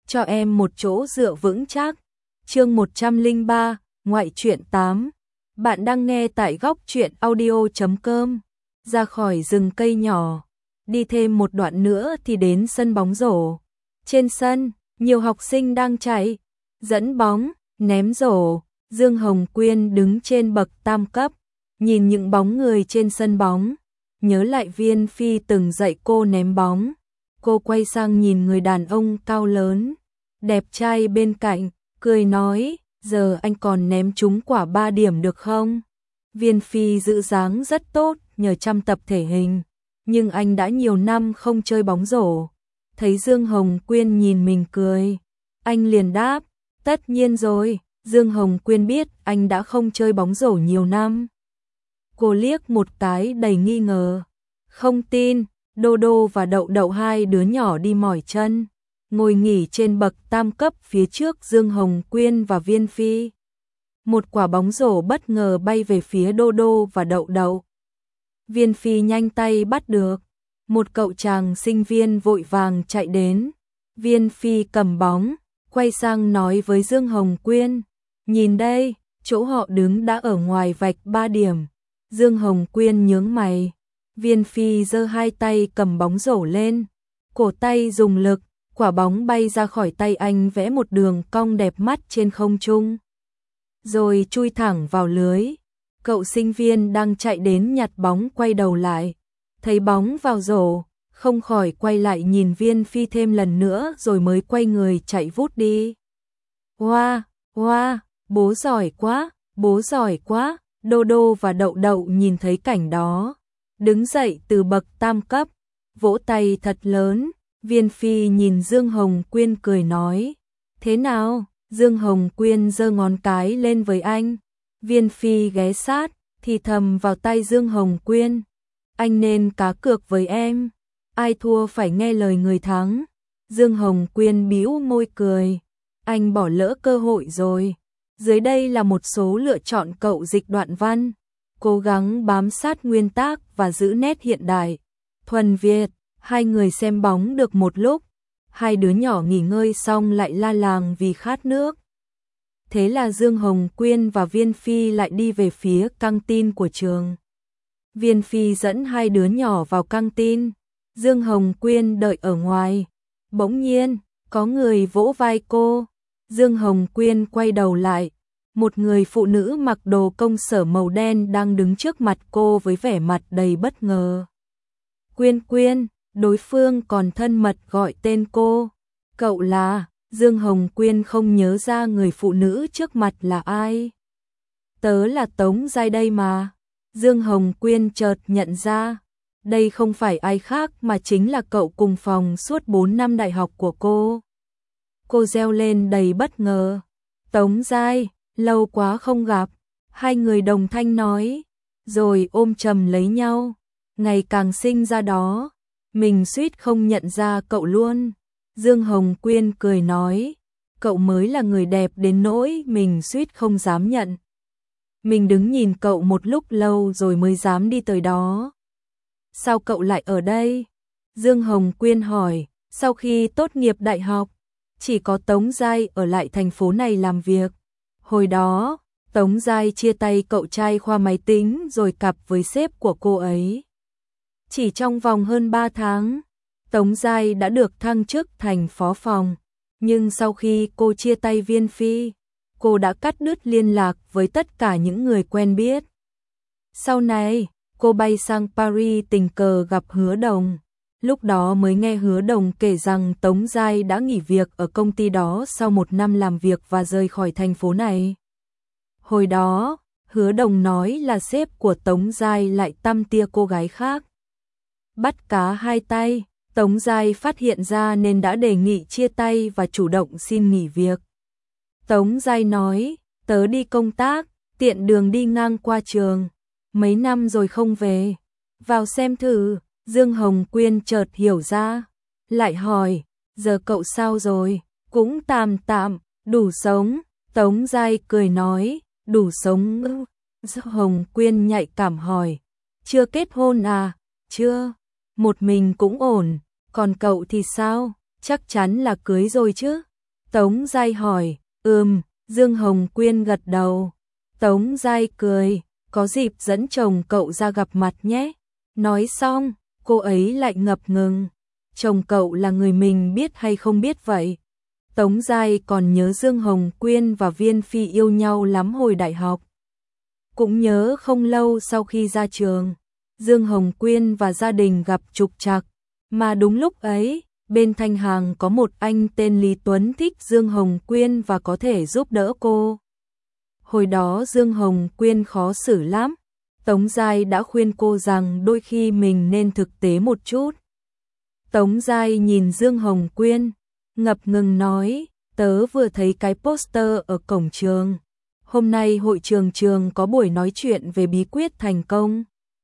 cho em một chỗ dựa vững chắc. Chương 103, ngoại truyện 8. Bạn đang nghe tại góc truyện audio.com. Ra khỏi rừng cây nhỏ, đi thêm một đoạn nữa thì đến sân bóng rổ. Trên sân, nhiều học sinh đang chạy, dẫn bóng, ném rổ. Dương Hồng Quyên đứng trên bậc tam cấp, nhìn những bóng người trên sân bóng, nhớ lại Viên Phi từng dạy cô ném bóng. Cô quay sang nhìn người đàn ông cao lớn, đẹp trai bên cạnh, cười nói, giờ anh còn ném trúng quả 3 điểm được không? Viên Phi giữ dáng rất tốt nhờ chăm tập thể hình, nhưng anh đã nhiều năm không chơi bóng rổ. Thấy Dương Hồng Quyên nhìn mình cười, anh liền đáp, tất nhiên rồi. Dương Hồng Quyên biết anh đã không chơi bóng rổ nhiều năm. Cô liếc một cái đầy nghi ngờ. Không tin, Đô Đô và Đậu Đậu hai đứa nhỏ đi mỏi chân, ngồi nghỉ trên bậc tam cấp phía trước Dương Hồng Quyên và Viên Phi. Một quả bóng rổ bất ngờ bay về phía Đô Đô và Đậu Đậu. Viên Phi nhanh tay bắt được. Một cậu chàng sinh viên vội vàng chạy đến. Viên Phi cầm bóng, quay sang nói với Dương Hồng Quyên, nhìn đây, chỗ họ đứng đã ở ngoài vạch 3 điểm. Dương Hồng Quyên nhướng mày. Viên Phi giơ hai tay cầm bóng rổ lên, cổ tay dùng lực, quả bóng bay ra khỏi tay anh vẽ một đường cong đẹp mắt trên không trung, rồi chui thẳng vào lưới. Cậu sinh viên đang chạy đến nhặt bóng quay đầu lại, thấy bóng vào rổ, không khỏi quay lại nhìn Viên Phi thêm lần nữa rồi mới quay người chạy vút đi. Wow, wow, bố giỏi quá, bố giỏi quá. Đô Đô và Đậu Đậu nhìn thấy cảnh đó, đứng dậy từ bậc tam cấp, vỗ tay thật lớn. Viên Phi nhìn Dương Hồng Quyên cười nói, thế nào? Dương Hồng Quyên giơ ngón cái lên với anh. Viên Phi ghé sát, thì thầm vào tay Dương Hồng Quyên, anh nên cá cược với em, ai thua phải nghe lời người thắng. Dương Hồng Quyên bĩu môi cười, anh bỏ lỡ cơ hội rồi. Dưới đây là một số lựa chọn cậu dịch đoạn văn, cố gắng bám sát nguyên tác và giữ nét hiện đại, thuần Việt. Hai người xem bóng được một lúc, hai đứa nhỏ nghỉ ngơi xong lại la làng vì khát nước. Thế là Dương Hồng Quyên và Viên Phi lại đi về phía căng tin của trường. Viên Phi dẫn hai đứa nhỏ vào căng tin, Dương Hồng Quyên đợi ở ngoài. Bỗng nhiên, có người vỗ vai cô. Dương Hồng Quyên quay đầu lại, một người phụ nữ mặc đồ công sở màu đen đang đứng trước mặt cô với vẻ mặt đầy bất ngờ. Quyên Quyên, đối phương còn thân mật gọi tên cô. Cậu là? Dương Hồng Quyên không nhớ ra người phụ nữ trước mặt là ai. Tớ là Tống Giai đây mà. Dương Hồng Quyên chợt nhận ra, đây không phải ai khác mà chính là cậu cùng phòng suốt 4 năm đại học của cô. Cô reo lên đầy bất ngờ. Tống Giai, lâu quá không gặp. Hai người đồng thanh nói, rồi ôm chầm lấy nhau. Ngày càng sinh ra đó, mình suýt không nhận ra cậu luôn. Dương Hồng Quyên cười nói, cậu mới là người đẹp đến nỗi mình suýt không dám nhận. Mình đứng nhìn cậu một lúc lâu rồi mới dám đi tới đó. Sao cậu lại ở đây? Dương Hồng Quyên hỏi, sau khi tốt nghiệp đại học, chỉ có Tống Giai ở lại thành phố này làm việc. Hồi đó, Tống Giai chia tay cậu trai khoa máy tính rồi cặp với sếp của cô ấy. Chỉ trong vòng hơn 3 tháng, Tống Giai đã được thăng chức thành phó phòng. Nhưng sau khi cô chia tay Viên Phi, cô đã cắt đứt liên lạc với tất cả những người quen biết. Sau này, cô bay sang Paris tình cờ gặp Hứa Đồng. Lúc đó mới nghe Hứa Đồng kể rằng Tống Giai đã nghỉ việc ở công ty đó sau 1 năm làm việc và rời khỏi thành phố này. Hồi đó, Hứa Đồng nói là sếp của Tống Giai lại tăm tia cô gái khác. Bắt cá hai tay, Tống Giai phát hiện ra nên đã đề nghị chia tay và chủ động xin nghỉ việc. Tống Giai nói, tớ đi công tác, tiện đường đi ngang qua trường, mấy năm rồi không về, vào xem thử. Dương Hồng Quyên chợt hiểu ra, lại hỏi, giờ cậu sao rồi? Cũng tạm tạm, đủ sống. Tống Giai cười nói, đủ sống ư? Dương Hồng Quyên nhạy cảm hỏi, chưa kết hôn à? Chưa, một mình cũng ổn, còn cậu thì sao? Chắc chắn là cưới rồi chứ? Tống Giai hỏi, Dương Hồng Quyên gật đầu. Tống Giai cười, có dịp dẫn chồng cậu ra gặp mặt nhé. Nói xong, cô ấy lại ngập ngừng. Chồng cậu là người mình biết hay không biết vậy? Tống Giai còn nhớ Dương Hồng Quyên và Viên Phi yêu nhau lắm hồi đại học. Cũng nhớ không lâu sau khi ra trường, Dương Hồng Quyên và gia đình gặp trục trặc. Mà đúng lúc ấy, bên Thanh Hàng có một anh tên Lý Tuấn thích Dương Hồng Quyên và có thể giúp đỡ cô. Hồi đó Dương Hồng Quyên khó xử lắm. Tống Giai đã khuyên cô rằng đôi khi mình nên thực tế một chút. Tống Giai nhìn Dương Hồng Quyên, ngập ngừng nói, tớ vừa thấy cái poster ở cổng trường. Hôm nay hội trường có buổi nói chuyện về bí quyết thành công.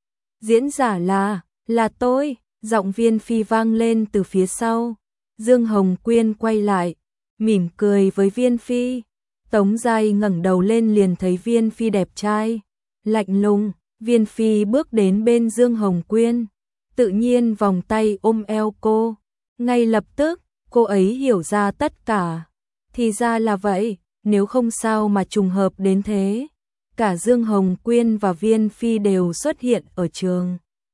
Diễn giả là tôi, giọng Viên Phi vang lên từ phía sau. Dương Hồng Quyên quay lại, mỉm cười với Viên Phi. Tống Giai ngẩng đầu lên liền thấy Viên Phi đẹp trai, lạnh lùng. Viên Phi bước đến bên Dương Hồng Quyên, tự nhiên vòng tay ôm eo cô. Ngay lập tức, cô ấy hiểu ra tất cả. Thì ra là vậy, nếu không sao mà trùng hợp đến thế. Cả Dương Hồng Quyên và Viên Phi đều xuất hiện ở trường.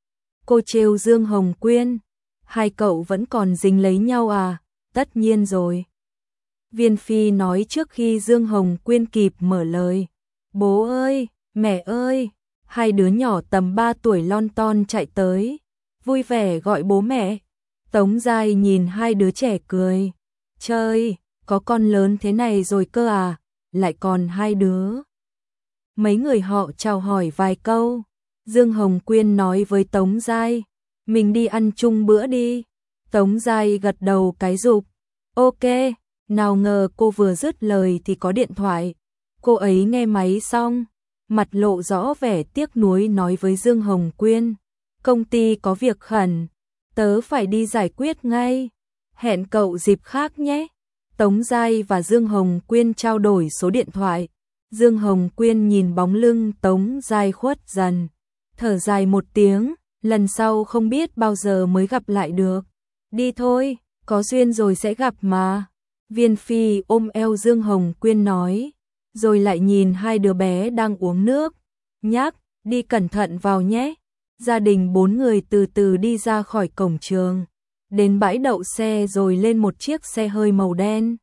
Cô trêu Dương Hồng Quyên, hai cậu vẫn còn dính lấy nhau à? Tất nhiên rồi. Viên Phi nói trước khi Dương Hồng Quyên kịp mở lời. Bố ơi, mẹ ơi. Hai đứa nhỏ tầm 3 tuổi lon ton chạy tới, vui vẻ gọi bố mẹ. Tống Giai nhìn hai đứa trẻ cười. Trời, có con lớn thế này rồi cơ à, lại còn hai đứa. Mấy người họ chào hỏi vài câu. Dương Hồng Quyên nói với Tống Giai, mình đi ăn chung bữa đi. Tống Giai gật đầu cái rụp. Ok, nào ngờ cô vừa dứt lời thì có điện thoại. Cô ấy nghe máy xong, mặt lộ rõ vẻ tiếc nuối nói với Dương Hồng Quyên, công ty có việc khẩn, tớ phải đi giải quyết ngay, hẹn cậu dịp khác nhé. Tống Giai và Dương Hồng Quyên trao đổi số điện thoại. Dương Hồng Quyên nhìn bóng lưng Tống Giai khuất dần, thở dài một tiếng, lần sau không biết bao giờ mới gặp lại được. Đi thôi, có duyên rồi sẽ gặp mà. Viên Phi ôm eo Dương Hồng Quyên nói, rồi lại nhìn hai đứa bé đang uống nước, nhắc, đi cẩn thận vào nhé. Gia đình 4 người từ từ đi ra khỏi cổng trường, đến bãi đậu xe rồi lên một chiếc xe hơi màu đen.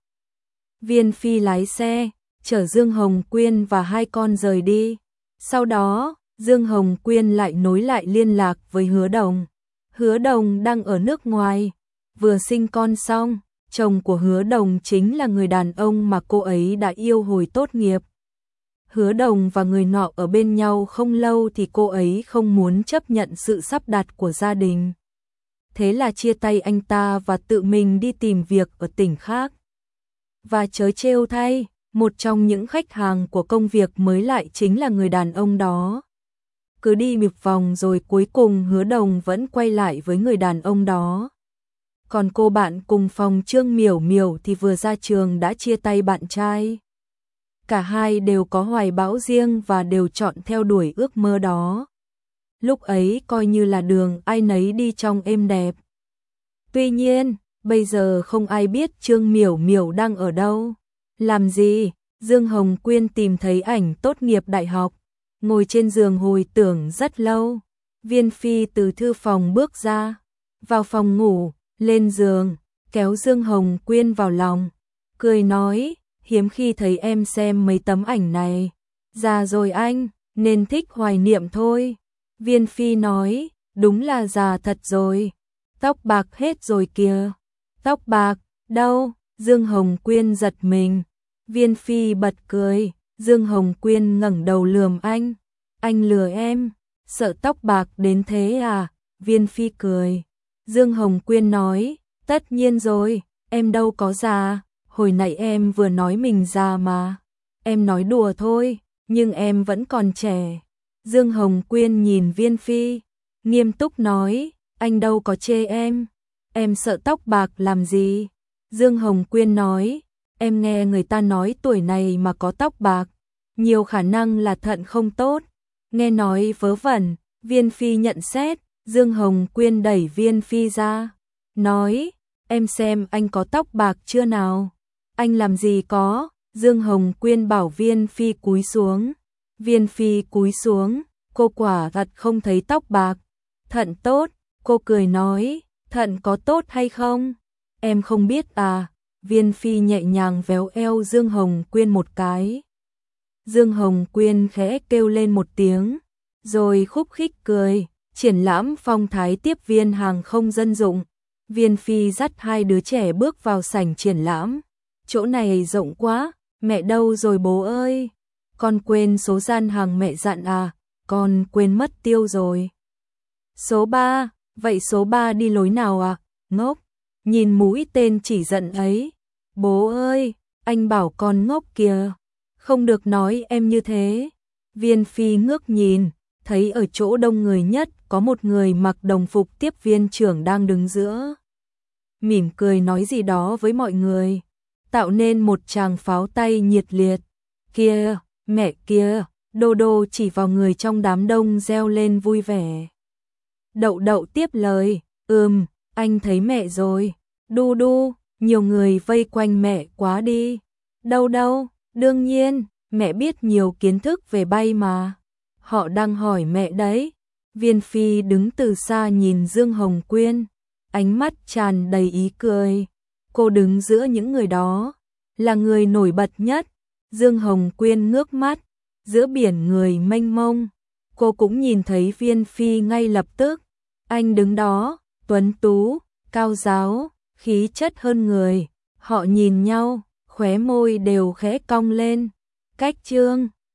Viên Phi lái xe, chở Dương Hồng Quyên và hai con rời đi. Sau đó, Dương Hồng Quyên lại nối lại liên lạc với Hứa Đồng. Hứa Đồng đang ở nước ngoài, vừa sinh con xong. Chồng của Hứa Đồng chính là người đàn ông mà cô ấy đã yêu hồi tốt nghiệp. Hứa Đồng và người nọ ở bên nhau không lâu thì cô ấy không muốn chấp nhận sự sắp đặt của gia đình. Thế là chia tay anh ta và tự mình đi tìm việc ở tỉnh khác. Và trớ trêu thay, một trong những khách hàng của công việc mới lại chính là người đàn ông đó. Cứ đi một vòng rồi cuối cùng Hứa Đồng vẫn quay lại với người đàn ông đó. Còn cô bạn cùng phòng Trương Miểu Miểu thì vừa ra trường đã chia tay bạn trai. Cả hai đều có hoài bão riêng và đều chọn theo đuổi ước mơ đó. Lúc ấy coi như là đường ai nấy đi trong êm đẹp. Tuy nhiên, bây giờ không ai biết Trương Miểu Miểu đang ở đâu, làm gì. Dương Hồng Quyên tìm thấy ảnh tốt nghiệp đại học, ngồi trên giường hồi tưởng rất lâu. Viên Phi từ thư phòng bước ra, vào phòng ngủ, lên giường, kéo Dương Hồng Quyên vào lòng, cười nói, hiếm khi thấy em xem mấy tấm ảnh này. Già rồi anh, nên thích hoài niệm thôi. Viên Phi nói, đúng là già thật rồi. Tóc bạc hết rồi kìa. Tóc bạc, đâu? Dương Hồng Quyên giật mình. Viên Phi bật cười. Dương Hồng Quyên ngẩng đầu lườm anh. Anh lừa em, sợ tóc bạc đến thế à? Viên Phi cười. Dương Hồng Quyên nói, tất nhiên rồi, em đâu có già, hồi nãy em vừa nói mình già mà. Em nói đùa thôi, nhưng em vẫn còn trẻ. Dương Hồng Quyên nhìn Viên Phi, nghiêm túc nói, anh đâu có chê em sợ tóc bạc làm gì? Dương Hồng Quyên nói, em nghe người ta nói tuổi này mà có tóc bạc, nhiều khả năng là thận không tốt. Nghe nói vớ vẩn, Viên Phi nhận xét. Dương Hồng Quyên đẩy Viên Phi ra, nói, em xem anh có tóc bạc chưa nào? Anh làm gì có, Dương Hồng Quyên bảo Viên Phi cúi xuống. Viên Phi cúi xuống, cô quả thật không thấy tóc bạc. Thận tốt, cô cười nói, thận có tốt hay không? Em không biết à, Viên Phi nhẹ nhàng véo eo Dương Hồng Quyên một cái. Dương Hồng Quyên khẽ kêu lên một tiếng, rồi khúc khích cười, triển lãm phong thái tiếp viên hàng không dân dụng. Viên Phi dắt hai đứa trẻ bước vào sảnh triển lãm. Chỗ này rộng quá, mẹ đâu rồi bố ơi? Con quên số gian hàng mẹ dặn à, con quên mất tiêu rồi. Số 3, vậy số 3 đi lối nào à? Ngốc, nhìn mũi tên chỉ dẫn ấy. Bố ơi, anh bảo con ngốc kìa. Không được nói em như thế. Viên Phi ngước nhìn, thấy ở chỗ đông người nhất có một người mặc đồng phục tiếp viên trưởng đang đứng giữa. Mỉm cười nói gì đó với mọi người, tạo nên một tràng pháo tay nhiệt liệt. Kia, mẹ kia, Đô Đô chỉ vào người trong đám đông reo lên vui vẻ. Đậu Đậu tiếp lời, anh thấy mẹ rồi. Đu Đu, nhiều người vây quanh mẹ quá đi. Đâu đâu, đương nhiên, mẹ biết nhiều kiến thức về bay mà. Họ đang hỏi mẹ đấy. Viên Phi đứng từ xa nhìn Dương Hồng Quyên, ánh mắt tràn đầy ý cười. Cô đứng giữa những người đó, là người nổi bật nhất. Dương Hồng Quyên ngước mắt, giữa biển người mênh mông, cô cũng nhìn thấy Viên Phi ngay lập tức. Anh đứng đó, tuấn tú, cao ráo, khí chất hơn người. Họ nhìn nhau, khóe môi đều khẽ cong lên. Cách chương